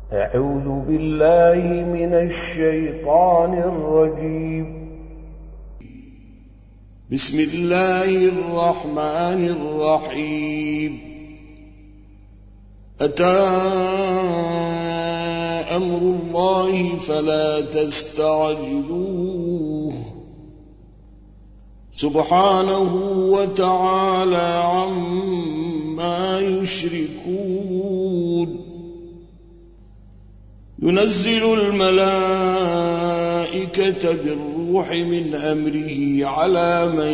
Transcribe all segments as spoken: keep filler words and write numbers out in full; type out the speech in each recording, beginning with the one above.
أعوذ بالله من الشيطان الرجيم. بسم الله الرحمن الرحيم. أتى أمر الله فلا تستعجلوه سبحانه وتعالى عما يشركون. ينزل الملائكة بالروح من أمره على من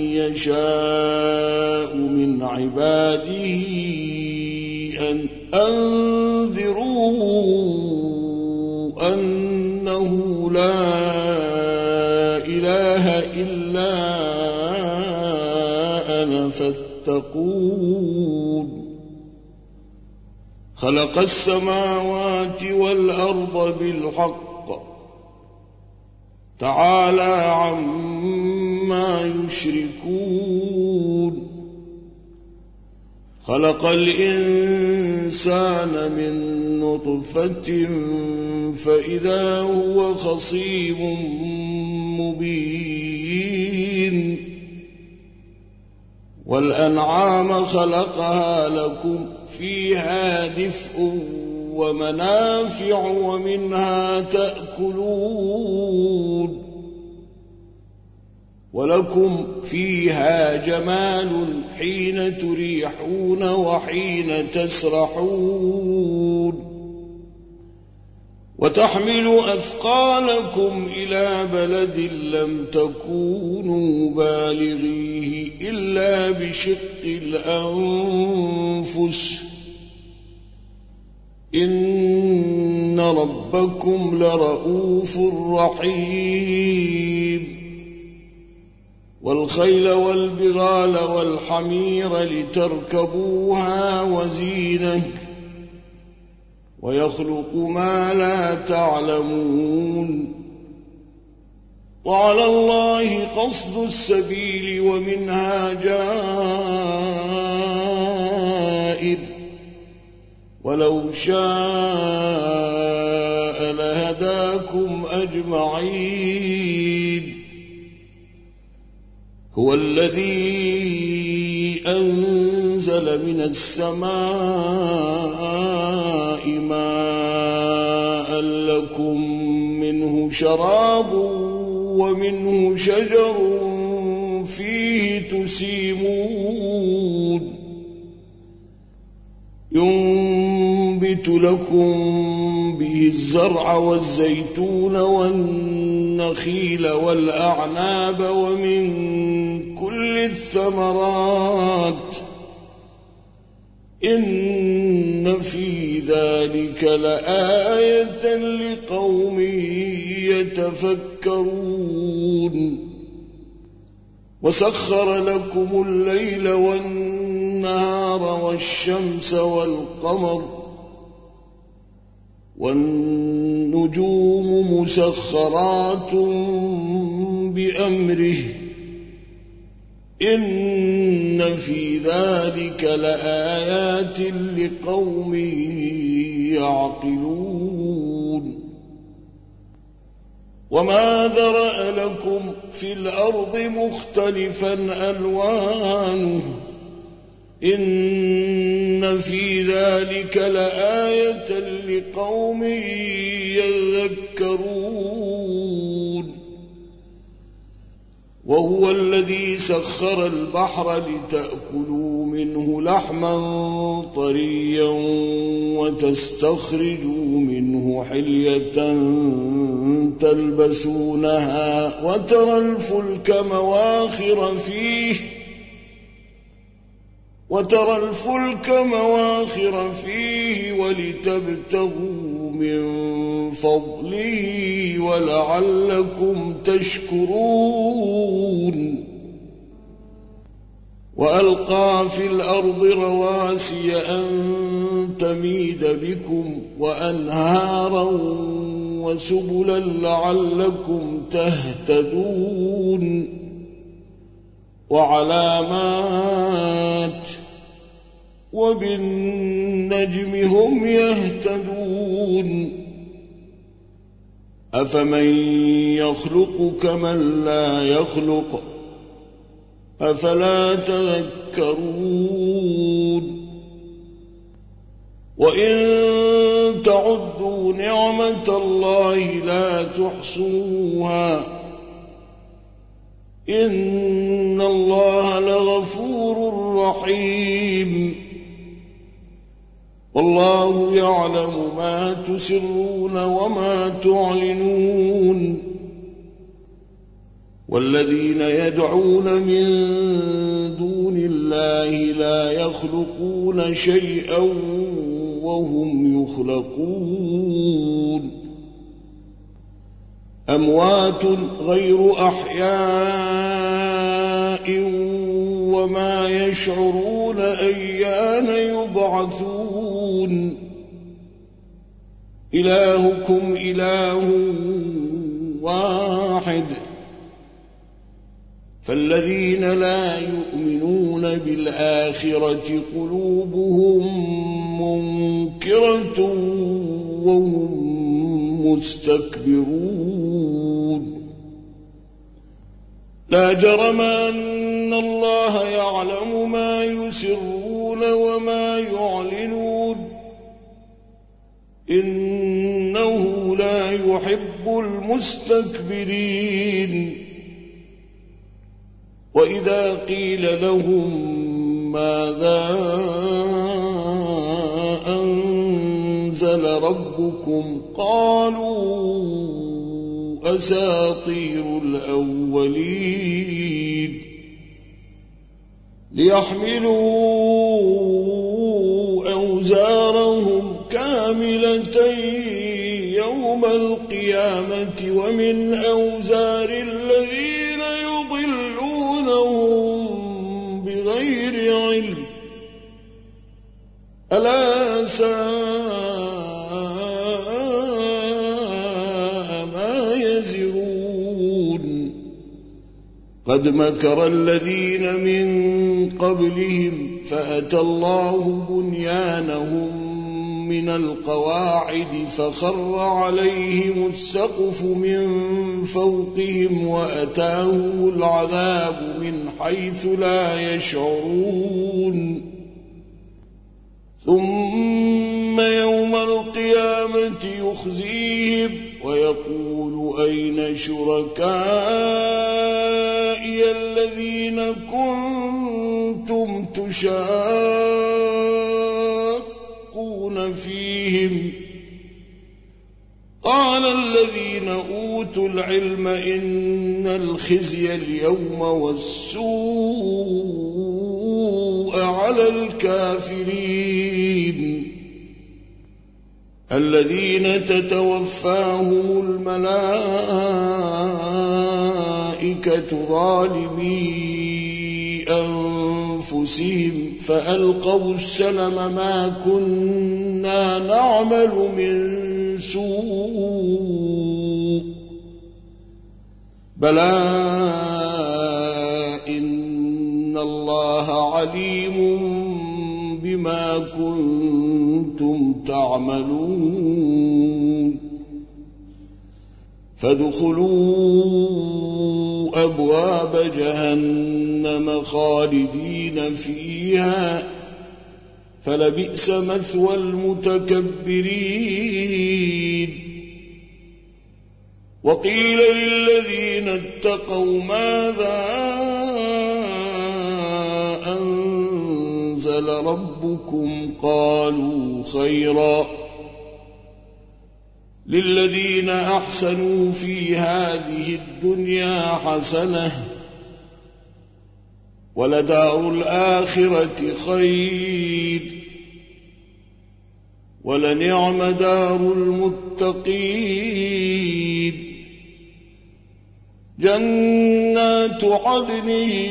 يشاء من عباده أن أنذروا أنه لا إله إلا أنا فاتقون. خلق السماوات والأرض بالحق تعالى عما يشركون. خلق الإنسان من نطفة فإذا هو خصيم مبين. والأنعام خلقها لكم فيها دفء ومنافع ومنها تأكلون ولكم فيها جمال حين تريحون وحين تسرحون. وتحمل أثقالكم إلى بلد لم تكونوا بالغيه إلا بشق الأنفس إن ربكم لرؤوف رحيم. والخيل والبغال والحمير لتركبوها وزينة ويخلق ما لا تعلمون. وعلى الله قصد السبيل ومنها جائر ولو شاء لهداكم أجمعين. هو الذي أنزل من السماء ماء لكم منه شراب ومنه شجر فيه تسيمون. ينبت لكم به الزرع والزيتون والنخيل والأعناب ومن كل الثمرات إن في ذلك لآية لقوم يتفكرون. وسخر لكم الليل والنهار والشمس والقمر والنجوم مسخرات بأمره إن في ذلك لآيات لقوم يعقلون. وما ذرأ لكم في الأرض مختلفا ألوانه إن في ذلك لآية لقوم يذكرون. وهو الذي سخر البحر لتأكلوا منه لحما طريا وتستخرجوا منه حلية تلبسونها وترى الفلك مواخر فيه وترى الفلك مواخر فيه ولتبتغوا من فضله ولعلكم تشكرون. وألقى في الأرض رواسي أن تميد بكم وأنهارا وسبلا لعلكم تهتدون. وعلامات وبالنجم هم يهتدون. أفمن يخلق كمن لا يخلق أفلا تذكرون وإن تعدوا نعمة الله لا تحصوها إن الله لغفور رحيم والله يعلم ما تسرون وما تعلنون والذين يدعون من دون الله لا يخلقون شيئا وهم يخلقون أموات غير أحياء وما يشعرون أيان يبعثون إلهكم إله واحد فالذين لا يؤمنون بالآخرة قلوبهم منكرة وهم مستكبرون لا جرم أن الله يعلم ما يسرون وما يعلنون إنه لا يحب المستكبرين وإذا قيل لهم ماذا أنزل ربكم قالوا أساطير الأولين ليحملوا أوزارهم كاملة يوم القيامة ومن أوزار الذين يضلونهم بغير علم ألا ساء ما يزرون قد مكر الذين من قبلهم فأتى الله بنيانهم من القواعد فخر عليهم السقف من فوقهم وأتاهم العذاب من حيث لا يشعرون ثم يوم القيامة يخزيهم ويقول أين شركائي الذين كنتم تشاقون فيهم قال الذين أوتوا العلم إن الخزي اليوم والسوء على الكافرين الذين تتوفاهم الملائكة ظالمي أنفسهم فألقوا السلم ما كنا نعمل من سوء بلى إن الله عليم بما كنتم تعملون فادخلوا أبواب جهنم خالدين فيها فلبئس مثوى المتكبرين وقيل للذين اتقوا ماذا أنزل ربكم قالوا خيرا للذين أحسنوا في هذه الدنيا حسنة ولدار الآخرة خير ولنعم دار المتقين جنات عدن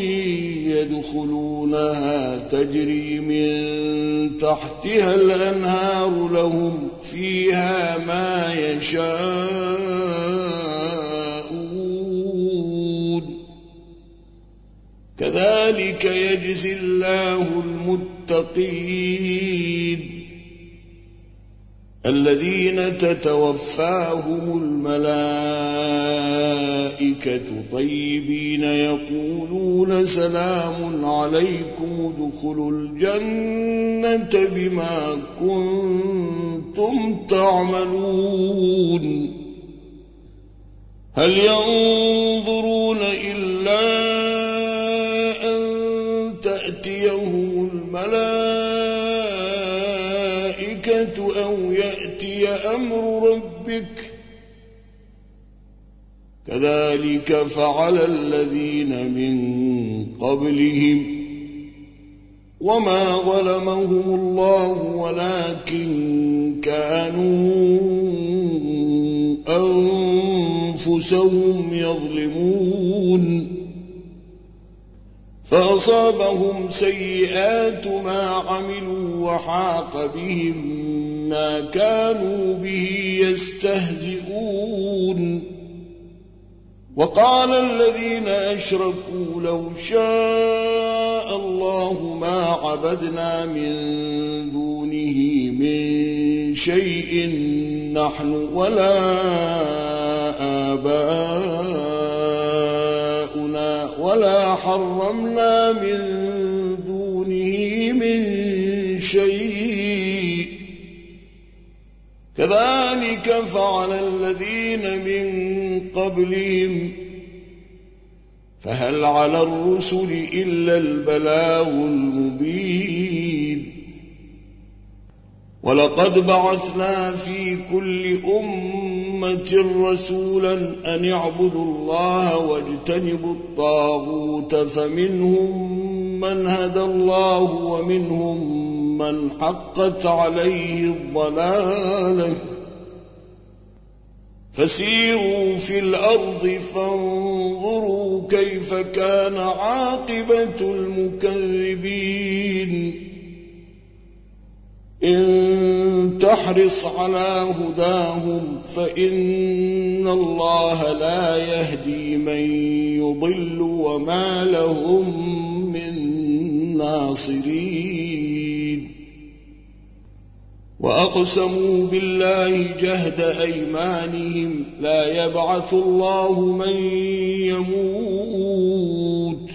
يدخلونها تجري من تحتها الأنهار لهم فيها ما يشاءون كذلك يجزي الله المتقين الذين تتوفاهم الملائكة طيبين يقولون سلام عليكم ادخلوا الجنة بما كنتم تعملون هل ينظرون إلا أن تأتيهم الملائكة أو يأتي أمر ربك كذلك فعل الذين من قبلهم وما ظلمهم الله ولكن كانوا أنفسهم يظلمون فأصابهم سيئات ما عملوا وحاق بهم ما كانوا به يستهزئون وقال الذين أشركوا لو شاء الله ما عبدنا من دونه من شيء نحن ولا آباؤنا ولا حرمنا من دونه من شيء كذلك فعل الذين من قبلهم فهل على الرسل إلا البلاغ المبين ولقد بعثنا في كل أمة رسولا أن يعبدوا الله واجتنبوا الطاغوت فمنهم من هدى الله ومنهم من حقت عليه الضلالة فسيروا في الأرض فانظروا كيف كان عاقبة المكذبين إن تحرص على هداهم فإن الله لا يهدي من يضل وما لهم من ناصرين وأقسموا بالله جهد أيمانهم لا يبعث الله من يموت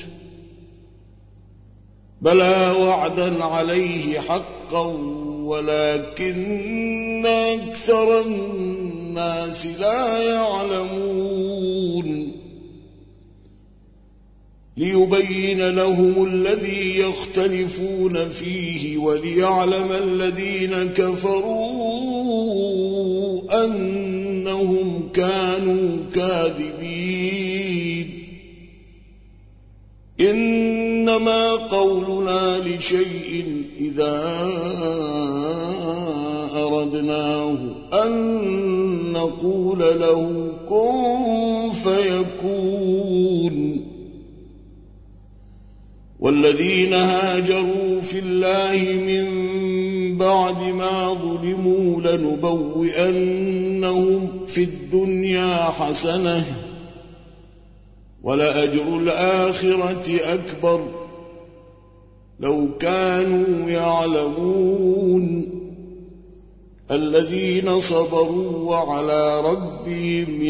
بلى وعدا عليه حقا ولكن أكثر الناس لا يعلمون ليبين لهم الذي يختلفون فيه وليعلم الذين كفروا أنهم كانوا كاذبين إنما قولنا لشيء إذا أردناه أن نقول له كن فيكون والذين هاجروا في الله من بعد ما ظلموا لنبوئنهم في الدنيا حسنة ولأجر الآخرة أكبر لو كانوا يعلمون الذين صبروا وعلى ربهم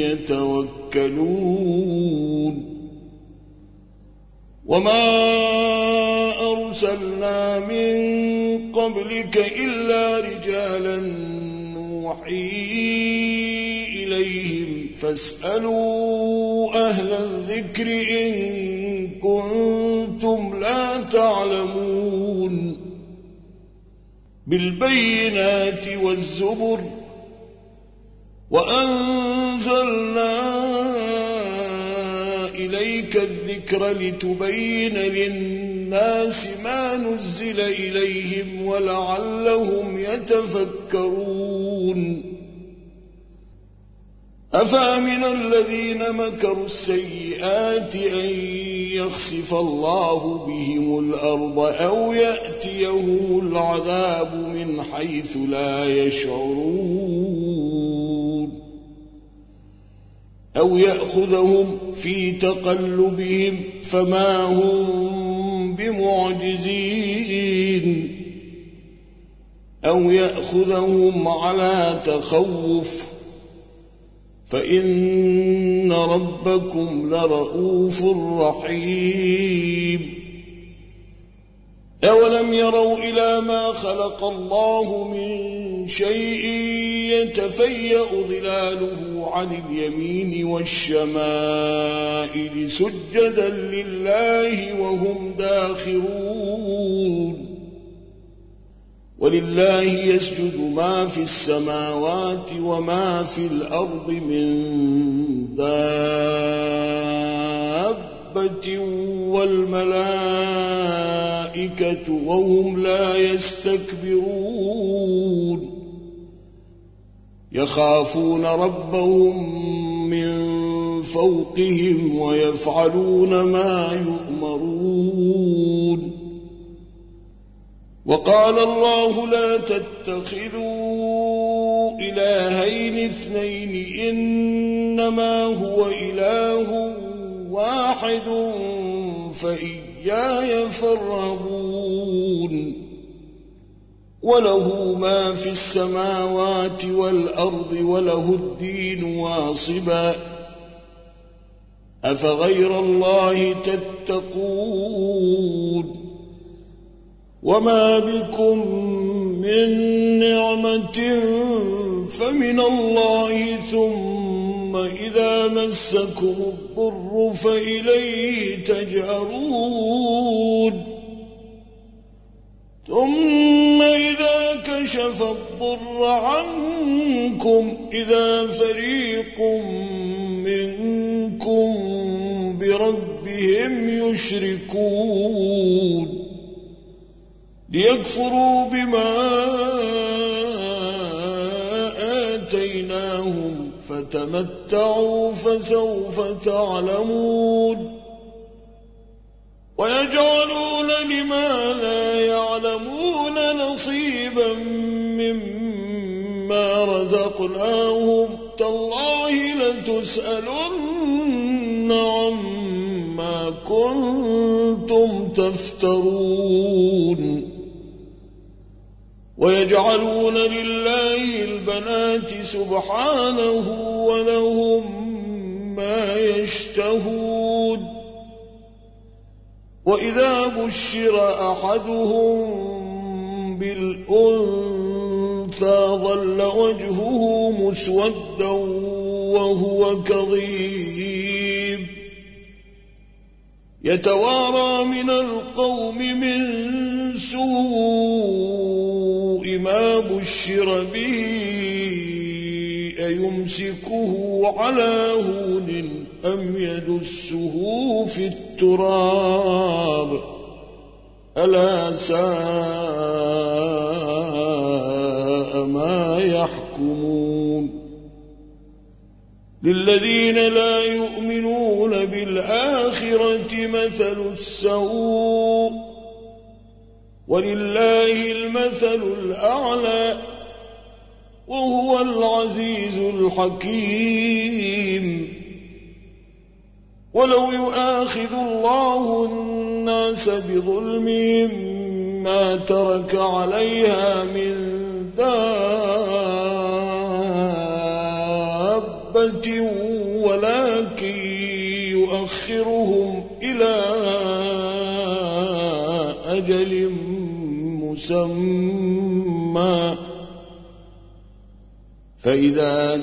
يتوكلون وما أرسلنا من قبلك إلا رجالا نوحي إليهم فاسألوا أهل الذكر إن كنتم لا تعلمون بالبينات والزبر وأنزلنا إليك الذكر لتبين للناس ما نزل إليهم ولعلهم يتفكرون أفأمن الذين مكروا السيئات أن يخسف الله بهم الأرض أو يأتيهم العذاب من حيث لا يشعرون أو يأخذهم في تقلبهم فما هم بمعجزين أو يأخذهم على تخوف فإن ربكم لرؤوف رحيم أولم يروا إلى ما خلق الله من شيء يتفيأ ظلاله عن اليمين والشمائل سجدا لله وهم داخرون ولله يسجد ما في السماوات وما في الأرض من دابة والملائكة وهم لا يستكبرون يخافون ربهم من فوقهم ويفعلون ما يؤمرون وقال الله لا تتخذوا إلهين اثنين إنما هو إله واحد فإياي فارهبون وله ما في السماوات والأرض وله الدين واصبا أفغير الله تتقون وما بكم من نعمة فمن الله ثم إذا مسكم الضر فإليه تجأرون ثم إذا كشف الضر عنكم إذا فريق منكم بربهم يشركون ليكفروا بما آتيناهم فتمتعوا فسوف تعلمون ويجعلون لما لا يعلمون نصيبا مما رزقناهم تالله لتسألن عما كنتم تفترون ويجعلون لله البنات سبحانه ولهم ما يشتهون وإذا بشر أحدهم بالأنثى ظل وجهه مسودا وهو كظيم يتوارى من القوم من سوء ما بشر به أيمسكه على هون أم يدسه في التراب ألا ساء ما يحكمون للذين لا يؤمنون بالآخرة مثل السوء ولله المثل الأعلى وهو العزيز الحكيم ولو يؤاخذ الله الناس بظلمهم ما ترك عليها من دابة ولكن يؤخرهم إلى أجل مسمى فإذا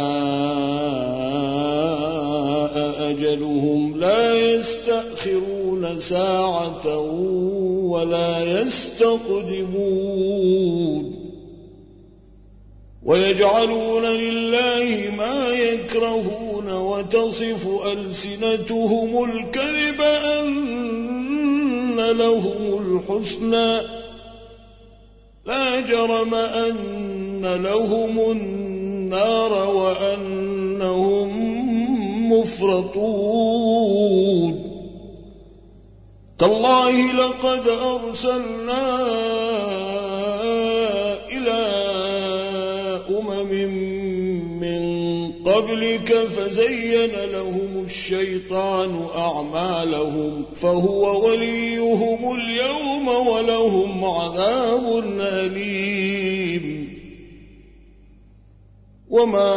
جاء أجلهم لا يستأخرون ساعة ولا يستقدمون ويجعلون لله ما يكرهون وتصف ألسنتهم الكذب أن لهم الحسنى لا جرم أن لهم النار وأنهم مفرطون تالله لقد أرسلنا إلى أمم من قبلك فزين لهم الشيطان أعمالهم فهو وليهم اليوم ولهم عذاب أليم وما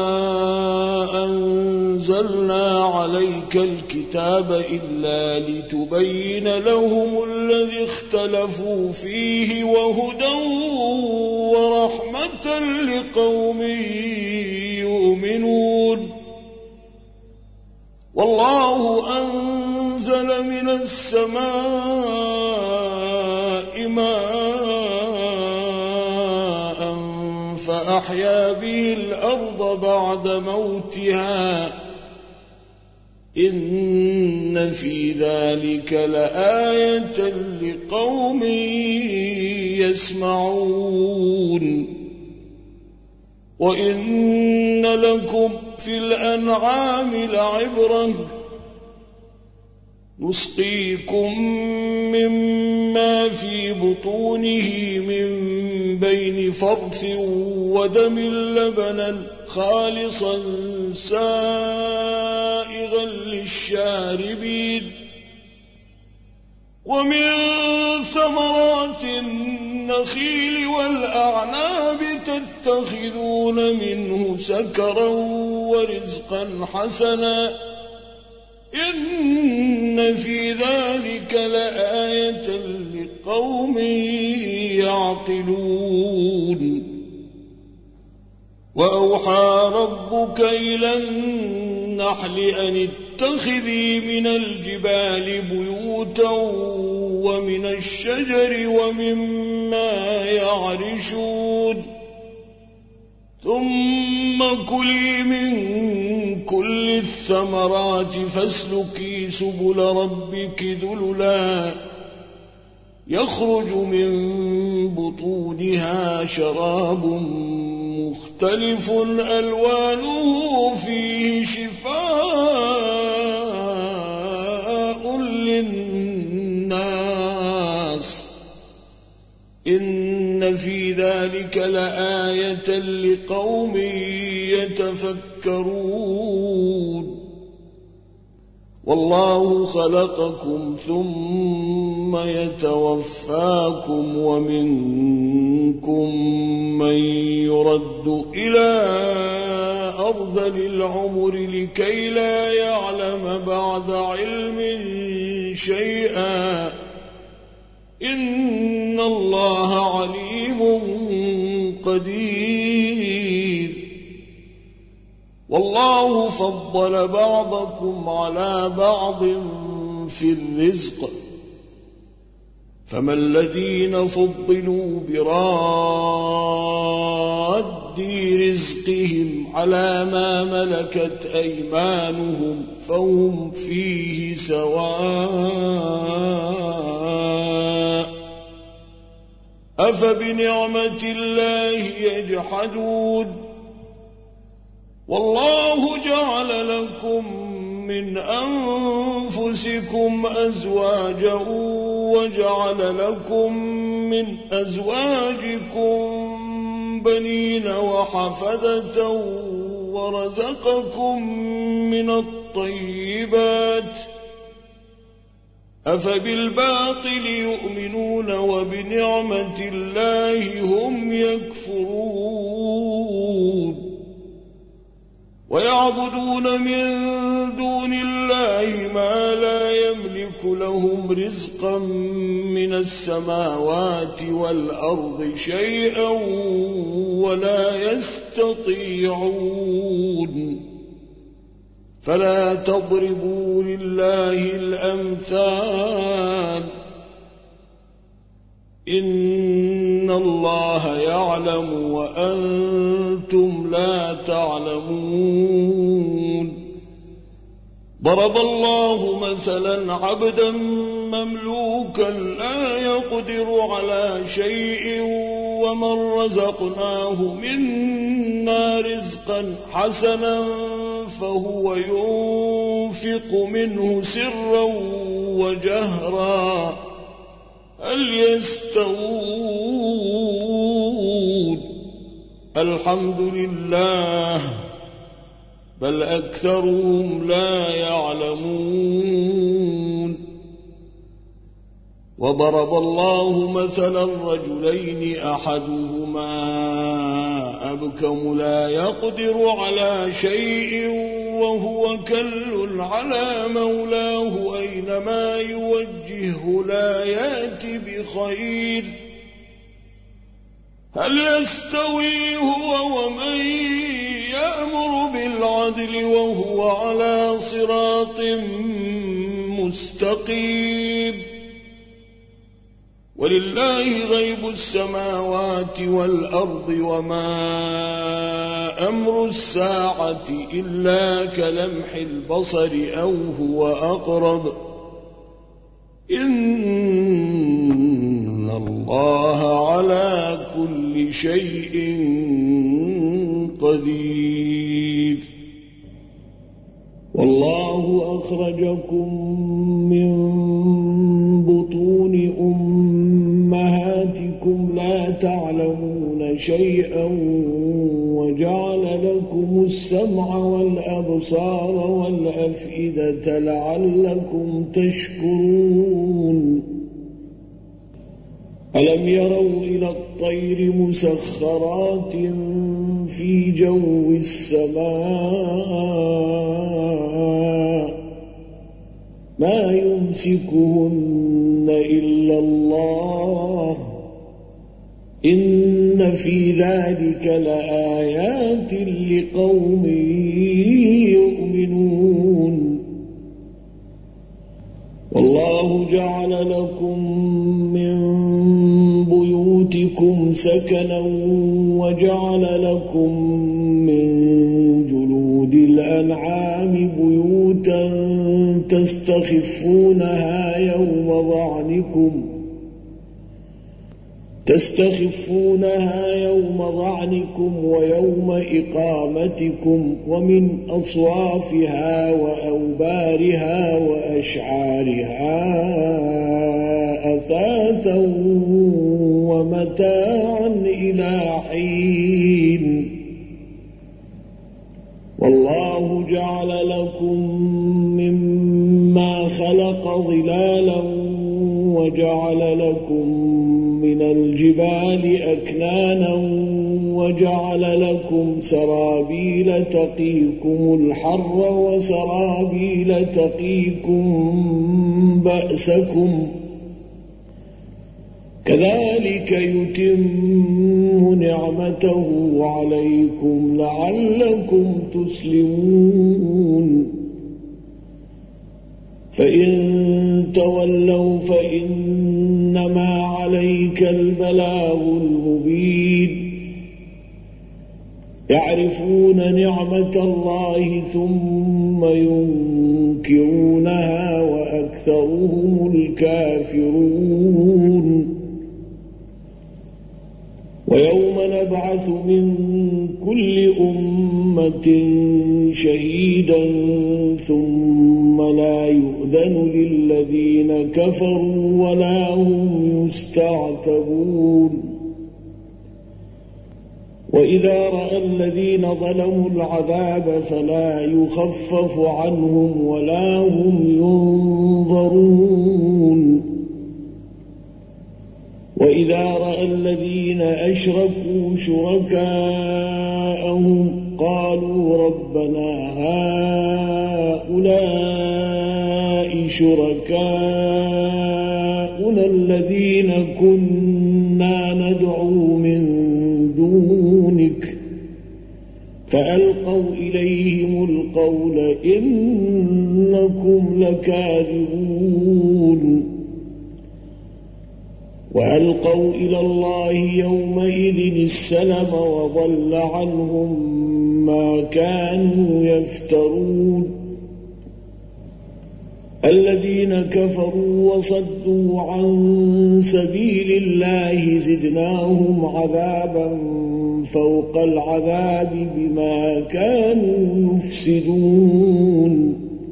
أنزلنا عليك الكتاب إلا لتبين لهم الذي اختلفوا فيه وهدى ورحمة لقوم يؤمنون والله أنزل من السماء ماء فأحيا به الأرض بعد موتها إن في ذلك لآية لقوم يسمعون وإن لكم في الأنعام لعبرة نسقيكم مما في بطونه من بين فرث ودم لبنا خالصا سائغا للشاربين ومن ثمرات النخيل والأعناب تتخذون منه سكرا ورزقا حسنا إن في ذلك لآية لقوم يعقلون وأوحى ربك إلى النحل أن اتخذي من الجبال بيوتا ومن الشجر ومما يعرشون ثم كلي من كل الثمرات فاسلكي سبل ربك ذللا يخرج من بطونها شراب مختلف ألوانه فيه شفاء للناس إن في ذلك لآية لقوم يتفكرون والله خلقكم ثم يتوفاكم ومنكم من يرد إلى أرذل العمر لكي لا يعلم بعد علم شيئا إن الله عليم قدير والله فضل بعضكم على بعض في الرزق فما الذين فضلوا براد رزقهم على ما ملكت أيمانهم فهم فيه سواء أفبنعمة الله يجحدون والله جعل لكم من أنفسكم أزواجا وجعل لكم من أزواجكم بنين وحفدة ورزقكم من الطيبات أفبالباطل يؤمنون وبنعمة الله هم يكفرون ويعبدون من دون الله ما لا يملك لهم رزقا من السماوات والأرض شيئا ولا يستطيعون فلا تضربوا لله الأمثال إن الله يعلم وأنتم لا تعلمون ضرب الله مثلا عبدا مملوكا لا يقدر على شيء ومن رزقناه منا رزقا حسنا فهو ينفق منه سرا وجهرا هل يستوون الحمد لله بل أكثرهم لا يعلمون وضرب الله مثلا رجلين أحدهما أبكم أبكم لا يقدر على شيء وهو كل على مولاه أينما يوجهه لا يأتي بخير هل يستوي هو ومن يأمر بالعدل وهو على صراط مستقيم ولله غيب السماوات والأرض وما أمر الساعة إلا كلمح البصر أو هو أقرب إن الله على كل شيء قدير والله أخرجكم من بطون أمهاتكم لا تعلمون شيئا وجعل لكم السمع والأبصار والأفئدة لعلكم تشكرون ألم يروا إلى الطير مسخرات في جو السماء ما يمسكهن إلا الله إن في ذلك لآيات لقوم يؤمنون والله جعل لكم من بيوتكم سكنا وجعل لكم من جلود الأنعام بيوتا تستخفونها يوم ظعنكم تستخفونها يوم ظعنكم ويوم إقامتكم ومن أصوافها وأوبارها وأشعارها أثاثا ومتاعا إلى حين والله جعل لكم مما خلق ظلالا وجعل لكم من الجبال أكنانا وجعل لكم سرابيل تقيكم الحر وسرابيل تقيكم بأسكم كذلك يتم نعمته عليكم لعلكم تسلمون فإن تولوا فإنما عليك البلاغ المبين يعرفون نعمة الله ثم ينكرونها وأكثرهم الكافرون ويوم نبعث من كل أمة شهيدا ثم لا يؤذن للذين كفروا ولا هم يستعتبون وإذا رأى الذين ظلموا العذاب فلا يخفف عنهم ولا هم ينظرون وإذا رأى الذين أشركوا شركاءهم قالوا ربنا هؤلاء شركاؤنا الذين كنا ندعو من دونك فألقوا إليهم القول إنكم لكاذبون وألقوا إلى الله يومئذ السلم وضل عنهم ما كانوا يفترون الذين كفروا وصدوا عن سبيل الله زدناهم عذابا فوق العذاب بما كانوا يفسدون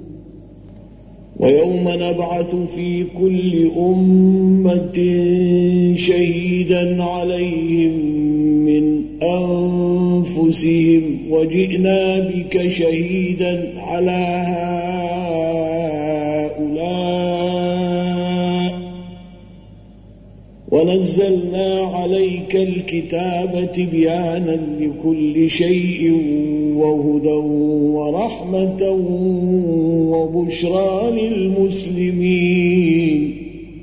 ويوم نبعث في كل أمة شهيدا عليهم من أنفسهم وجئنا بك شهيدا على هؤلاء ونزلنا عليك الكتاب تبيانا لكل شيء وهدى ورحمة وبشرى للمسلمين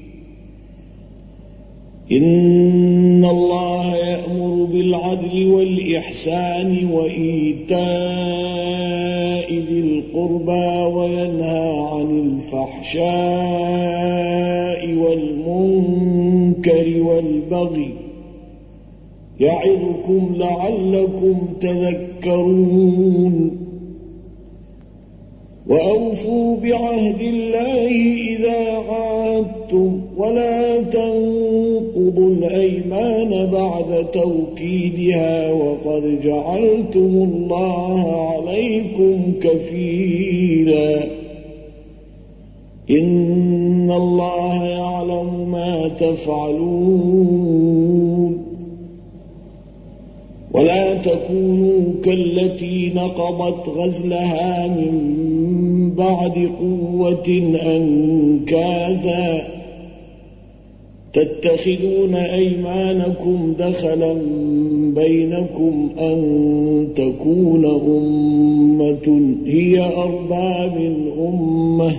إن الله يأمر بالعدل والإحسان وإيتاء ذي القربى وينهى عن الفحشاء والمنكر والبغي يعظكم لعلكم تذكرون وأوفوا بعهد الله إذا عاهدتم ولا تنقضوا الأيمان بعد توكيدها وقد جعلتم الله عليكم كفيلا إن الله يعلم ما تفعلون ولا تكونوا كالتي نقضت غزلها من بعد قوة أنكاثا تتخذون أيمانكم دخلا بينكم أن تكون أمة هي أربى من أمة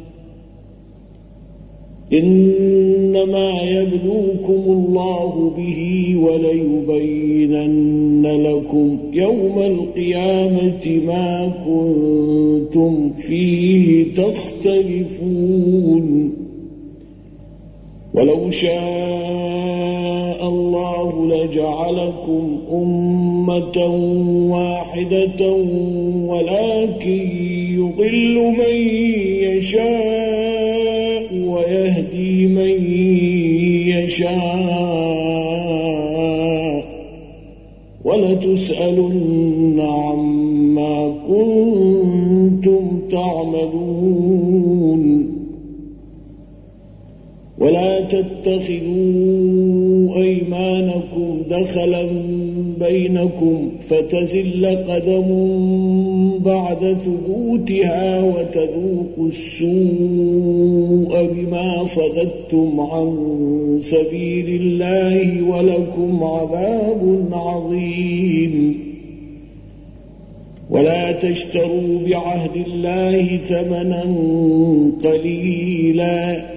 إنما يبلوكم الله به وليبينن لكم يوم القيامة ما كنتم فيه تختلفون ولو شاء الله لجعلكم أمة واحدة ولكن يضل من يشاء ويهدي من يشاء ولتسألن عما كنتم تعملون ولا تتخذوا أيمانكم دخلا بينكم فتزل قدم بعد ثبوتها وتذوقوا السوء بما صددتم عن سبيل الله ولكم عذاب عظيم ولا تشتروا بعهد الله ثمنا قليلا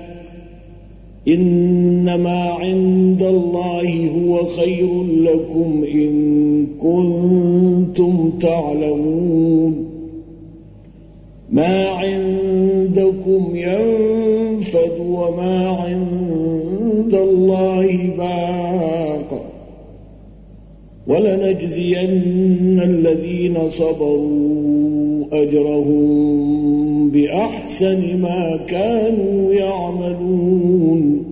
إنما عند الله هو خير لكم إن كنتم تعلمون ما عندكم ينفد وما عند الله باق ولنجزين الذين صبروا أجرهم بأحسن ما كانوا يعملون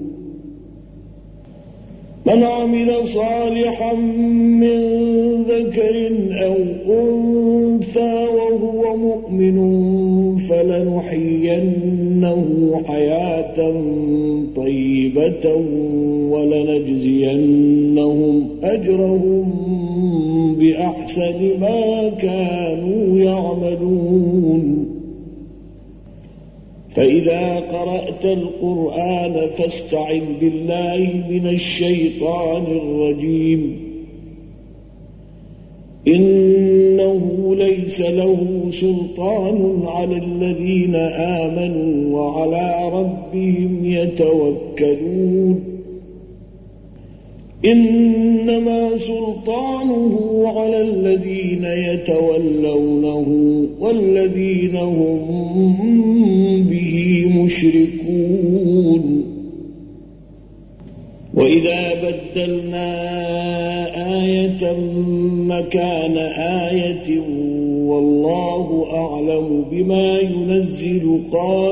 من عمل صالحا من ذكر أو أنثى وهو مؤمن فلنحيينه حياة طيبة ولنجزينهم أجرهم بأحسن ما كانوا يعملون فإذا قرأت القرآن فاستعذ بالله من الشيطان الرجيم إنه ليس له سلطان على الذين آمنوا وعلى ربهم يتوكلون إنما سلطانه على الذين يتولونه والذين هم به مشركون وإذا بدلنا آية مكان آية والله أعلم بما ينزل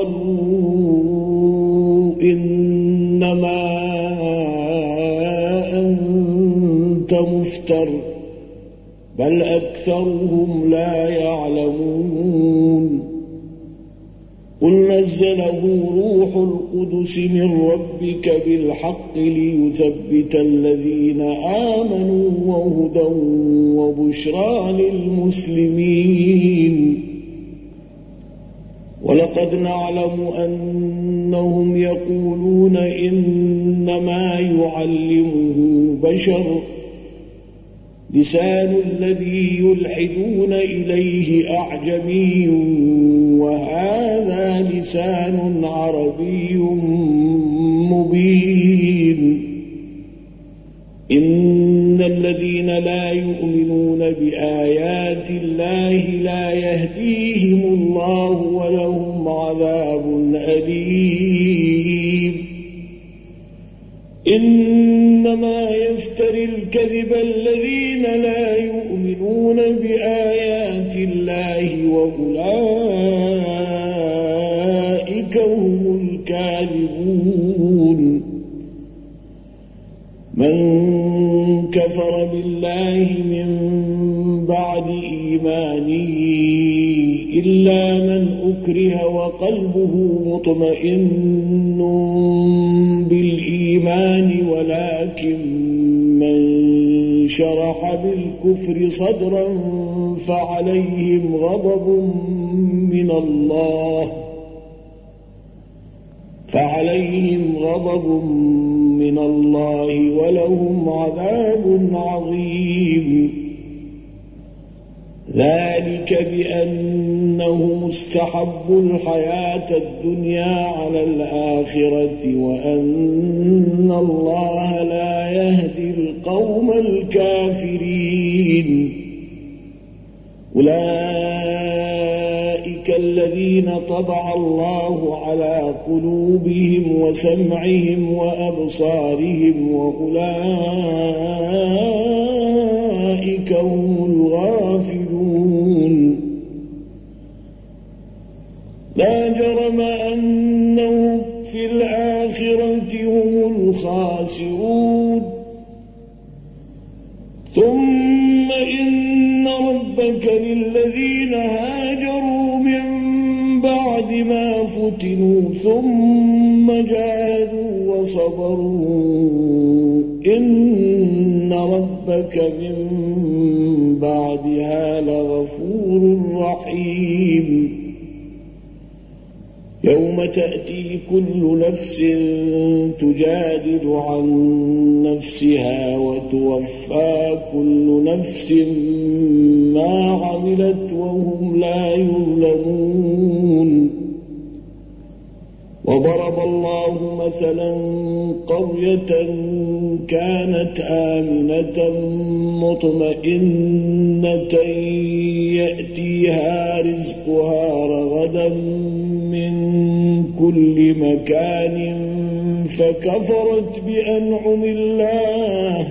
قالوا إنما أنت مفتر بل أكثرهم لا يعلمون قل نزله روح القدس من ربك بالحق ليثبت الذين آمنوا وهدى وبشرى للمسلمين ولقد نعلم أنهم يقولون إنما يعلمه بشر لسان الذي يلحدون إليه أعجمي وهذا لسان عربي مبين إن الذين لا يؤمنون بآيات الله لا يهديهم الله ولهم عذاب أليم إنما يفتري الكذب الذين لا يؤمنون بآيات الله وأولئك هم الكاذبون من كفر بالله من بعد إيمانه إلا من أكره وقلبه مطمئن بالإيمان ولكن من شرح بالكفر صدرا فعليهم غضب من الله فعليهم غضب من الله ولهم عذاب عظيم ذلك بأنهم استحبوا الحياة الدنيا على الآخرة وأن الله لا يهدي القوم الكافرين أولئك الذين طبع الله على قلوبهم وسمعهم وأبصارهم وأولئك هم الغافلون لا جرم أنهم في الآخرة هم الخاسرون ثم إن ربك للذين هاجروا من بعد ما فتنوا ثم جاهدوا وصبروا إن ربك من بعدها لغفور رحيم يوم تأتي كل نفس تجادل عن نفسها وتوفى كل نفس ما عملت وهم لا يظلمون وضرب الله مثلا قرية كانت آمنة مطمئنة يأتيها رزقها رغدا من كل مكان فكفرت بأنعم الله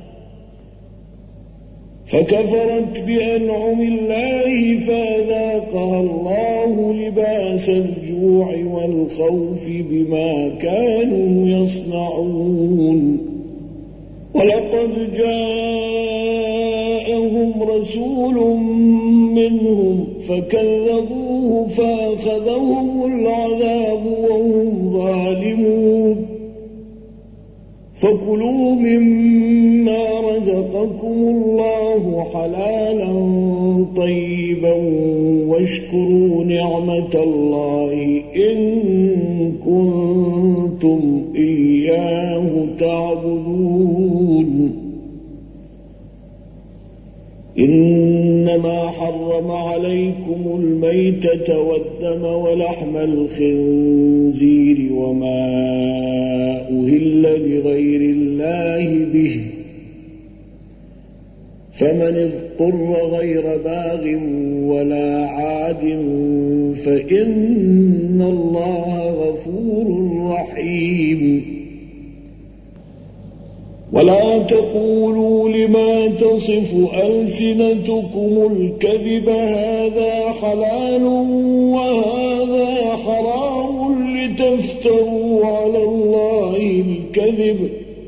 فكفرت بأنعم الله فأذاقها الله لباس الجوع والخوف بما كانوا يصنعون ولقد جاءهم رسول منهم فكذبوه فأخذهم العذاب وهم ظالمون فكلوا مما رزقكم الله حلالا طيبا واشكروا نعمة الله إن كنتم إياه تعبدون إنما حرم عليكم الميتة والدم ولحم الخنزير وما أهل لغير الله به فمن اضطر غير باغ ولا عاد فإن الله غفور رحيم ولا تقولوا لما تصف ألسنتكم الكذب هذا حلال وهذا حرام لتفتروا على الله الكذب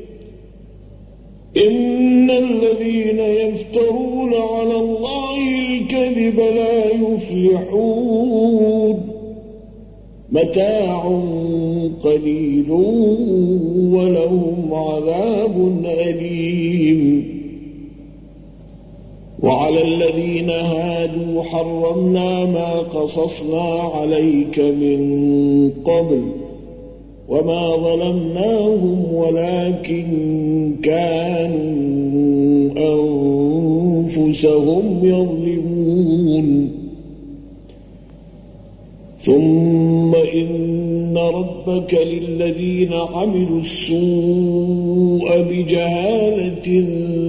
إن الذين يفترون على الله الكذب لا يفلحون متاع قليل ولهم عذاب أليم وعلى الذين هادوا حرمنا ما قصصنا عليك من قبل وما ظلمناهم ولكن كانوا أنفسهم يظلمون ثم إن ربك للذين عملوا السوء بجهالة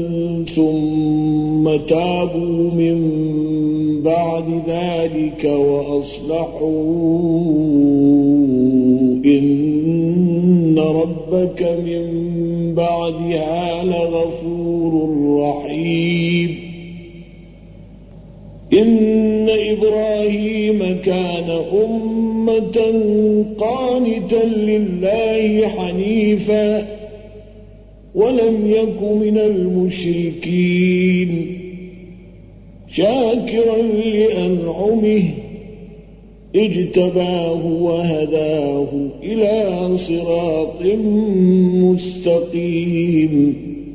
ثم تابوا من بعد ذلك وأصلحوا إن ربك من بعدها لغفور رحيم إن إبراهيم كان أمة قانتا لله حنيفا ولم يك من المشركين شاكرا لأنعمه اجتباه وهداه إلى صراط مستقيم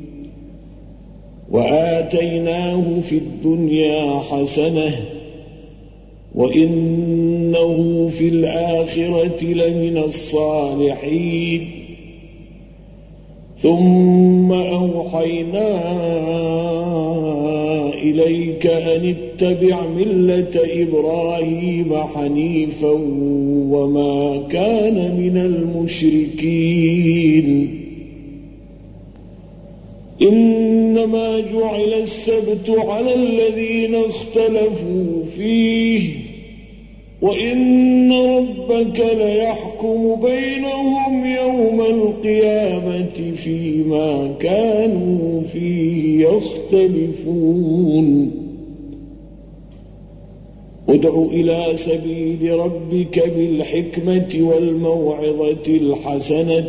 وآتيناه في الدنيا حسنة وإنه في الآخرة لمن الصالحين ثم أوحينا إليك أن اتبع ملة إبراهيم حنيفا وما كان من المشركين إنما جعل السبت على الذين اختلفوا فيه وإن ربك ليحكم بينهم يوم القيامة فيما كانوا فيه يختلفون ادع إلى سبيل ربك بالحكمة والموعظة الحسنة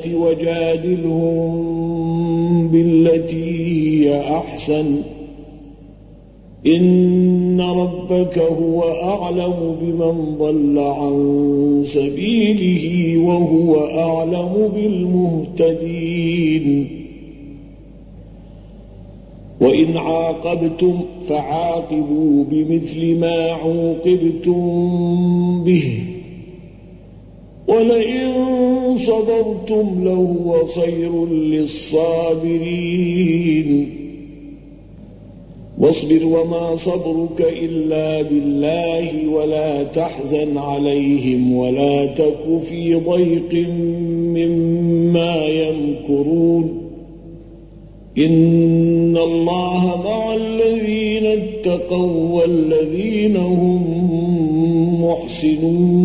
وجادلهم بالتي هي أحسن إن ربك هو أعلم بمن ضل عن سبيله وهو أعلم بالمهتدين وإن عاقبتم فعاقبوا بمثل ما عوقبتم به ولئن صبرتم لهو خير للصابرين واصبر وما صبرك إلا بالله ولا تحزن عليهم ولا تك في ضيق مما يمكرون إن الله مع الذين اتقوا والذين هم محسنون